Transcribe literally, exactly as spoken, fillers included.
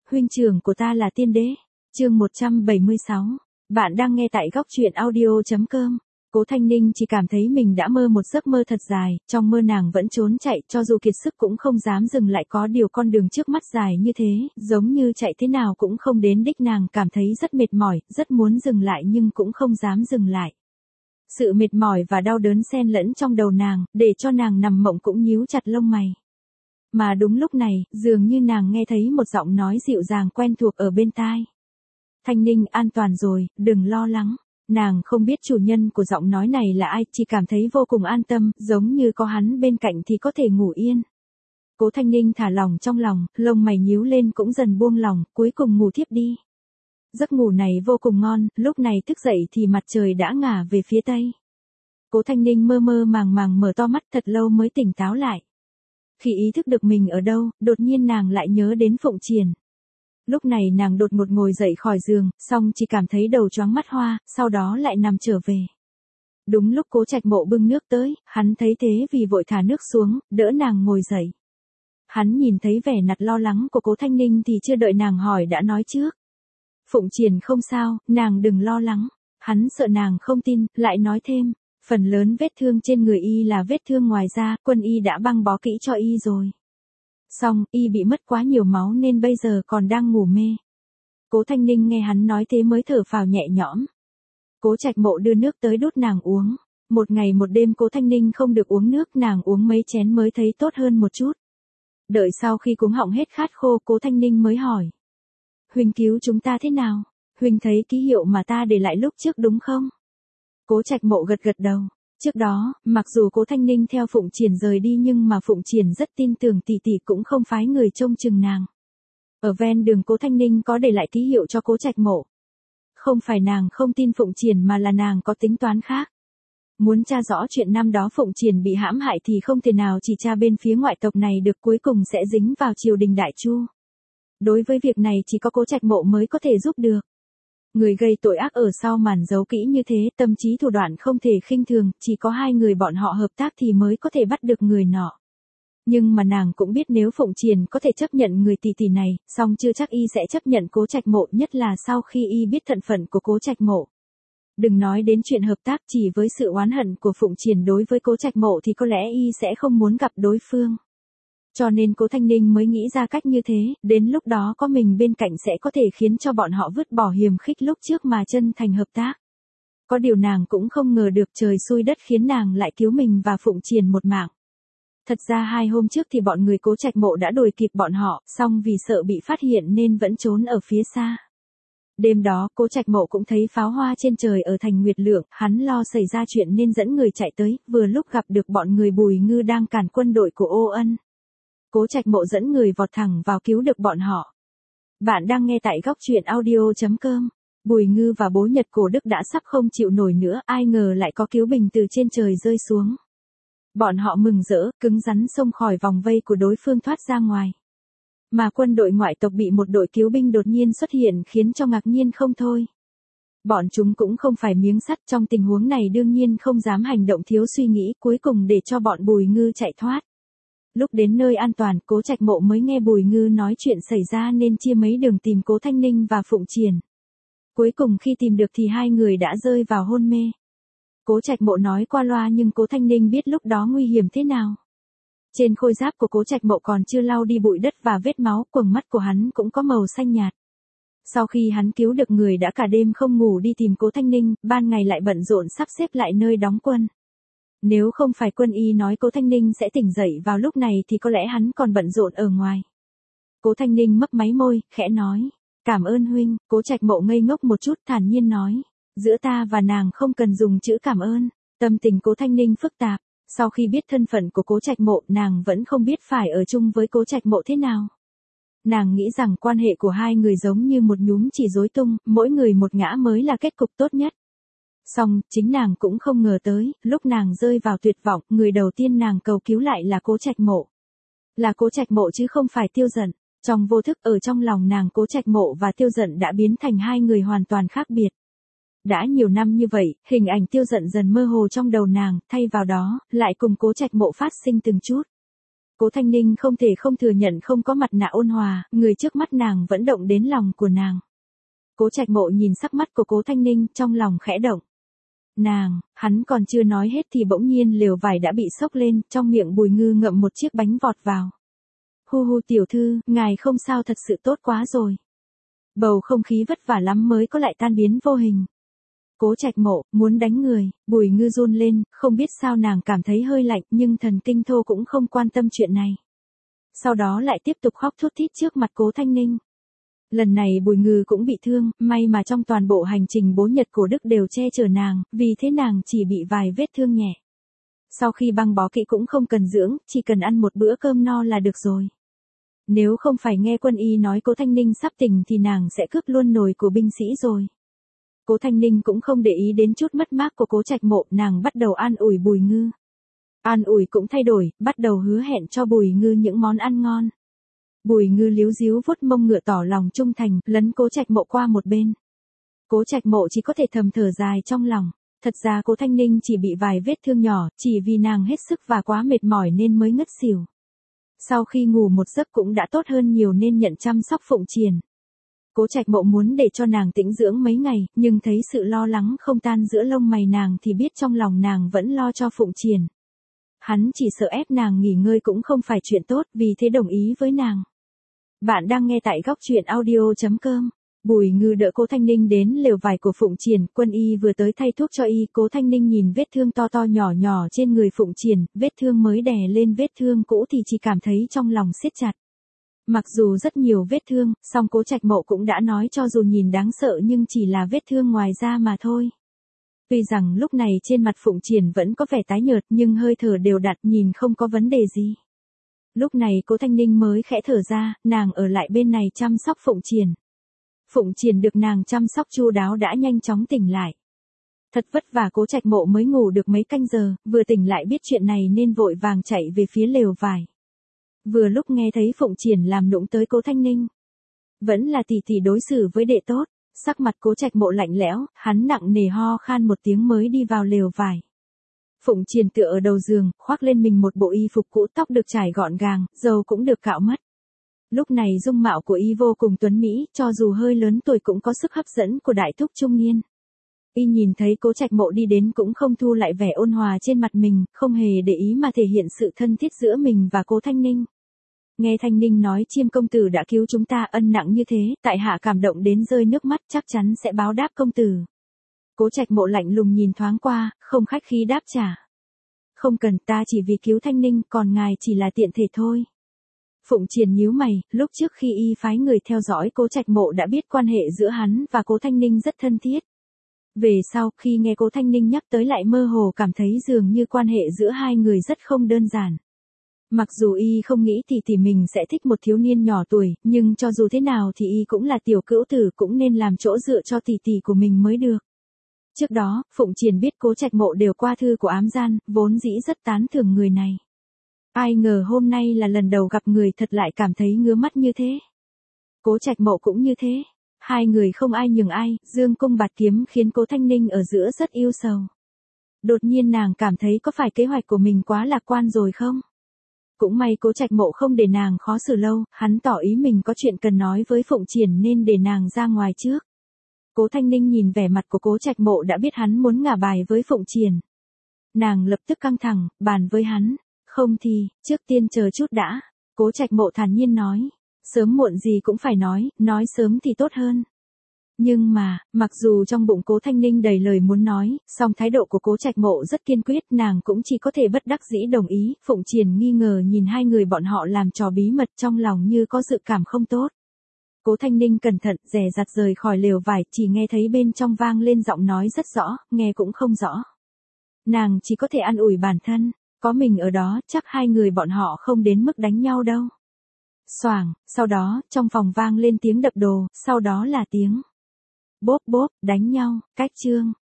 huynh trưởng của ta là tiên đế. Chương một trăm bảy mươi sáu. Bạn đang nghe tại góc truyện audio chấm com. Cố Thanh Ninh chỉ cảm thấy mình đã mơ một giấc mơ thật dài, trong mơ nàng vẫn trốn chạy, cho dù kiệt sức cũng không dám dừng lại, có điều con đường trước mắt dài như thế, giống như chạy thế nào cũng không đến đích, nàng cảm thấy rất mệt mỏi, rất muốn dừng lại nhưng cũng không dám dừng lại. Sự mệt mỏi và đau đớn xen lẫn trong đầu nàng, để cho nàng nằm mộng cũng nhíu chặt lông mày. Mà đúng lúc này, dường như nàng nghe thấy một giọng nói dịu dàng quen thuộc ở bên tai. Thanh Ninh, an toàn rồi, đừng lo lắng. Nàng không biết chủ nhân của giọng nói này là ai, chỉ cảm thấy vô cùng an tâm, giống như có hắn bên cạnh thì có thể ngủ yên. Cố Thanh Ninh thả lòng trong lòng, lông mày nhíu lên cũng dần buông lòng, cuối cùng ngủ thiếp đi. Giấc ngủ này vô cùng ngon, lúc này thức dậy thì mặt trời đã ngả về phía tây. Cố Thanh Ninh mơ mơ màng màng mở to mắt, thật lâu mới tỉnh táo lại. Khi ý thức được mình ở đâu, đột nhiên nàng lại nhớ đến Phụng Triển. Lúc này nàng đột ngột ngồi dậy khỏi giường, xong chỉ cảm thấy đầu choáng mắt hoa, sau đó lại nằm trở về. Đúng lúc Cố Trạch Mộ bưng nước tới, hắn thấy thế vì vội thả nước xuống, đỡ nàng ngồi dậy. Hắn nhìn thấy vẻ mặt lo lắng của Cố Thanh Ninh thì chưa đợi nàng hỏi đã nói trước. Phụng Triển không sao, nàng đừng lo lắng. Hắn sợ nàng không tin, lại nói thêm, phần lớn vết thương trên người y là vết thương ngoài da, quân y đã băng bó kỹ cho y rồi. Xong, y bị mất quá nhiều máu nên bây giờ còn đang ngủ mê. Cố Thanh Ninh nghe hắn nói thế mới thở phào nhẹ nhõm. Cố Trạch Mộ đưa nước tới đút nàng uống. Một ngày một đêm Cố Thanh Ninh không được uống nước, nàng uống mấy chén mới thấy tốt hơn một chút. Đợi sau khi cuống họng hết khát khô, Cố Thanh Ninh mới hỏi. Huynh cứu chúng ta thế nào? Huynh thấy ký hiệu mà ta để lại lúc trước đúng không? Cố Trạch Mộ gật gật đầu. Trước đó, mặc dù Cố Thanh Ninh theo Phụng Triển rời đi nhưng mà Phụng Triển rất tin tưởng tỷ tỷ cũng không phái người trông chừng nàng. Ở ven đường Cố Thanh Ninh có để lại ký hiệu cho Cố Trạch Mộ. Không phải nàng không tin Phụng Triển mà là nàng có tính toán khác. Muốn tra rõ chuyện năm đó Phụng Triển bị hãm hại thì không thể nào chỉ tra bên phía ngoại tộc này được, cuối cùng sẽ dính vào triều đình Đại Chu. Đối với việc này chỉ có Cố Trạch Mộ mới có thể giúp được. Người gây tội ác ở sau màn giấu kỹ như thế, tâm trí thủ đoạn không thể khinh thường, chỉ có hai người bọn họ hợp tác thì mới có thể bắt được người nọ. Nhưng mà nàng cũng biết nếu Phụng Triển có thể chấp nhận người tỷ tỷ này, song chưa chắc y sẽ chấp nhận Cố Trạch Mộ, nhất là sau khi y biết thân phận của Cố Trạch Mộ. Đừng nói đến chuyện hợp tác, chỉ với sự oán hận của Phụng Triển đối với Cố Trạch Mộ thì có lẽ y sẽ không muốn gặp đối phương. Cho nên Cố Thanh Ninh mới nghĩ ra cách như thế, đến lúc đó có mình bên cạnh sẽ có thể khiến cho bọn họ vứt bỏ hiềm khích lúc trước mà chân thành hợp tác. Có điều nàng cũng không ngờ được trời xui đất khiến nàng lại cứu mình và Phụng Triển một mạng. Thật ra hai hôm trước thì bọn người Cố Trạch Mộ đã đuổi kịp bọn họ, song vì sợ bị phát hiện nên vẫn trốn ở phía xa. Đêm đó Cố Trạch Mộ cũng thấy pháo hoa trên trời ở thành Nguyệt Lượng, hắn lo xảy ra chuyện nên dẫn người chạy tới, vừa lúc gặp được bọn người Bùi Ngư đang cản quân đội của Ô Ân. Cố Trạch Mộ dẫn người vọt thẳng vào cứu được bọn họ. Bạn đang nghe tại góc truyện audio chấm com. Bùi Ngư và bố Nhật Cổ Đức đã sắp không chịu nổi nữa, ai ngờ lại có cứu bình từ trên trời rơi xuống. Bọn họ mừng rỡ, cứng rắn xông khỏi vòng vây của đối phương thoát ra ngoài. Mà quân đội ngoại tộc bị một đội cứu binh đột nhiên xuất hiện khiến cho ngạc nhiên không thôi. Bọn chúng cũng không phải miếng sắt, trong tình huống này đương nhiên không dám hành động thiếu suy nghĩ, cuối cùng để cho bọn Bùi Ngư chạy thoát. Lúc đến nơi an toàn, Cố Trạch Mộ mới nghe Bùi Ngư nói chuyện xảy ra nên chia mấy đường tìm Cố Thanh Ninh và Phụng Triển. Cuối cùng khi tìm được thì hai người đã rơi vào hôn mê. Cố Trạch Mộ nói qua loa nhưng Cố Thanh Ninh biết lúc đó nguy hiểm thế nào. Trên khôi giáp của Cố Trạch Mộ còn chưa lau đi bụi đất và vết máu, quầng mắt của hắn cũng có màu xanh nhạt. Sau khi hắn cứu được người đã cả đêm không ngủ đi tìm Cố Thanh Ninh, ban ngày lại bận rộn sắp xếp lại nơi đóng quân. Nếu không phải quân y nói Cố Thanh Ninh sẽ tỉnh dậy vào lúc này thì có lẽ hắn còn bận rộn ở ngoài. Cố Thanh Ninh mấp máy môi, khẽ nói, cảm ơn huynh. Cố Trạch Mộ ngây ngốc một chút, thản nhiên nói, giữa ta và nàng không cần dùng chữ cảm ơn. Tâm tình Cố Thanh Ninh phức tạp, sau khi biết thân phận của Cố Trạch Mộ nàng vẫn không biết phải ở chung với Cố Trạch Mộ thế nào. Nàng nghĩ rằng quan hệ của hai người giống như một nhúm chỉ rối tung, mỗi người một ngã mới là kết cục tốt nhất. Song, chính nàng cũng không ngờ tới, lúc nàng rơi vào tuyệt vọng, người đầu tiên nàng cầu cứu lại là Cố Trạch Mộ. Là Cố Trạch Mộ chứ không phải Tiêu Dận. Trong vô thức ở trong lòng nàng, Cố Trạch Mộ và Tiêu Dận đã biến thành hai người hoàn toàn khác biệt. Đã nhiều năm như vậy, hình ảnh Tiêu Dận dần mơ hồ trong đầu nàng, thay vào đó, lại cùng Cố Trạch Mộ phát sinh từng chút. Cố Thanh Ninh không thể không thừa nhận không có mặt nạ ôn hòa, người trước mắt nàng vẫn động đến lòng của nàng. Cố Trạch Mộ nhìn sắc mắt của Cố Thanh Ninh, trong lòng khẽ động. Nàng, hắn còn chưa nói hết thì bỗng nhiên lều vải đã bị xốc lên, trong miệng Bùi Ngư ngậm một chiếc bánh vọt vào. Hu hu tiểu thư, ngài không sao thật sự tốt quá rồi. Bầu không khí vất vả lắm mới có lại tan biến vô hình. Cố Trạch Mộ, muốn đánh người, Bùi Ngư run lên, không biết sao nàng cảm thấy hơi lạnh nhưng thần kinh thô cũng không quan tâm chuyện này. Sau đó lại tiếp tục khóc thút thít trước mặt Cố Thanh Ninh. Lần này Bùi Ngư cũng bị thương, may mà trong toàn bộ hành trình bố Nhật Cổ Đức đều che chở nàng, vì thế nàng chỉ bị vài vết thương nhẹ. Sau khi băng bó kỹ cũng không cần dưỡng, chỉ cần ăn một bữa cơm no là được rồi. Nếu không phải nghe quân y nói Cố Thanh Ninh sắp tỉnh thì nàng sẽ cướp luôn nồi của binh sĩ rồi. Cố Thanh Ninh cũng không để ý đến chút mất mát của Cố Trạch Mộ, nàng bắt đầu an ủi Bùi Ngư. An ủi cũng thay đổi, bắt đầu hứa hẹn cho Bùi Ngư những món ăn ngon. Bùi Ngư líu díu vuốt mông ngựa tỏ lòng trung thành, lấn Cố Trạch Mộ qua một bên. Cố Trạch Mộ chỉ có thể thầm thở dài trong lòng. Thật ra Cố Thanh Ninh chỉ bị vài vết thương nhỏ, chỉ vì nàng hết sức và quá mệt mỏi nên mới ngất xỉu. Sau khi ngủ một giấc cũng đã tốt hơn nhiều nên nhận chăm sóc phụng triển. Cố Trạch Mộ muốn để cho nàng tĩnh dưỡng mấy ngày, nhưng thấy sự lo lắng không tan giữa lông mày nàng thì biết trong lòng nàng vẫn lo cho phụng triển. Hắn chỉ sợ ép nàng nghỉ ngơi cũng không phải chuyện tốt, vì thế đồng ý với nàng. Bạn đang nghe tại góc truyện audio chấm com. Bùi Ngư đỡ Cố Thanh Ninh đến lều vải của phụng triển, quân y vừa tới thay thuốc cho y. Cố Thanh Ninh nhìn vết thương to to nhỏ nhỏ trên người phụng triển, vết thương mới đè lên vết thương cũ thì chỉ cảm thấy trong lòng siết chặt. Mặc dù rất nhiều vết thương, song Cố Trạch Mộ cũng đã nói cho dù nhìn đáng sợ nhưng chỉ là vết thương ngoài da mà thôi. Tuy rằng lúc này trên mặt phụng triển vẫn có vẻ tái nhợt nhưng hơi thở đều đặn, nhìn không có vấn đề gì. Lúc này Cố Thanh Ninh mới khẽ thở ra, nàng ở lại bên này chăm sóc phụng triển. Phụng triển được nàng chăm sóc chu đáo đã nhanh chóng tỉnh lại. Thật vất vả Cố Trạch Mộ mới ngủ được mấy canh giờ, vừa tỉnh lại biết chuyện này nên vội vàng chạy về phía lều vải. Vừa lúc nghe thấy phụng triển làm nũng tới Cố Thanh Ninh. Vẫn là tỷ tỷ đối xử với đệ tốt, sắc mặt Cố Trạch Mộ lạnh lẽo, hắn nặng nề ho khan một tiếng mới đi vào lều vải. Phụng triển tựa ở đầu giường, khoác lên mình một bộ y phục cũ, tóc được trải gọn gàng, râu cũng được cạo mất. Lúc này dung mạo của y vô cùng tuấn mỹ, cho dù hơi lớn tuổi cũng có sức hấp dẫn của đại thúc trung niên. Y nhìn thấy Cố Trạch Mộ đi đến cũng không thu lại vẻ ôn hòa trên mặt mình, không hề để ý mà thể hiện sự thân thiết giữa mình và Cố Thanh Ninh. Nghe Thanh Ninh nói Chiêm công tử đã cứu chúng ta ân nặng như thế, tại hạ cảm động đến rơi nước mắt, chắc chắn sẽ báo đáp công tử. Cố Trạch Mộ lạnh lùng nhìn thoáng qua, không khách khí đáp trả. Không cần, ta chỉ vì cứu Thanh Ninh, còn ngài chỉ là tiện thể thôi. Phụng triển nhíu mày, lúc trước khi y phái người theo dõi Cố Trạch Mộ đã biết quan hệ giữa hắn và Cố Thanh Ninh rất thân thiết. Về sau, khi nghe Cố Thanh Ninh nhắc tới lại mơ hồ cảm thấy dường như quan hệ giữa hai người rất không đơn giản. Mặc dù y không nghĩ tỷ tỷ mình sẽ thích một thiếu niên nhỏ tuổi, nhưng cho dù thế nào thì y cũng là tiểu cữu tử, cũng nên làm chỗ dựa cho tỷ tỷ của mình mới được. Trước đó, Phụng triển biết Cố Trạch Mộ đều qua thư của ám gian, vốn dĩ rất tán thưởng người này. Ai ngờ hôm nay là lần đầu gặp người thật lại cảm thấy ngứa mắt như thế. Cố Trạch Mộ cũng như thế. Hai người không ai nhường ai, dương cung bạt kiếm khiến Cố Thanh Ninh ở giữa rất yêu sầu. Đột nhiên nàng cảm thấy có phải kế hoạch của mình quá lạc quan rồi không? Cũng may Cố Trạch Mộ không để nàng khó xử lâu, hắn tỏ ý mình có chuyện cần nói với Phụng triển nên để nàng ra ngoài trước. Cố Thanh Ninh nhìn vẻ mặt của Cố Trạch Mộ đã biết hắn muốn ngả bài với Phụng triển. Nàng lập tức căng thẳng, bàn với hắn, không thì, trước tiên chờ chút đã. Cố Trạch Mộ thản nhiên nói, sớm muộn gì cũng phải nói, nói sớm thì tốt hơn. Nhưng mà, mặc dù trong bụng Cố Thanh Ninh đầy lời muốn nói, song thái độ của Cố Trạch Mộ rất kiên quyết, nàng cũng chỉ có thể bất đắc dĩ đồng ý. Phụng triển nghi ngờ nhìn hai người bọn họ làm trò bí mật, trong lòng như có dự cảm không tốt. Cố Thanh Ninh cẩn thận, dè dặt rời khỏi lều vải, chỉ nghe thấy bên trong vang lên giọng nói rất rõ, nghe cũng không rõ. Nàng chỉ có thể an ủi bản thân, có mình ở đó, chắc hai người bọn họ không đến mức đánh nhau đâu. Xoảng, sau đó, trong phòng vang lên tiếng đập đồ, sau đó là tiếng bốp bốp, đánh nhau, cách chương.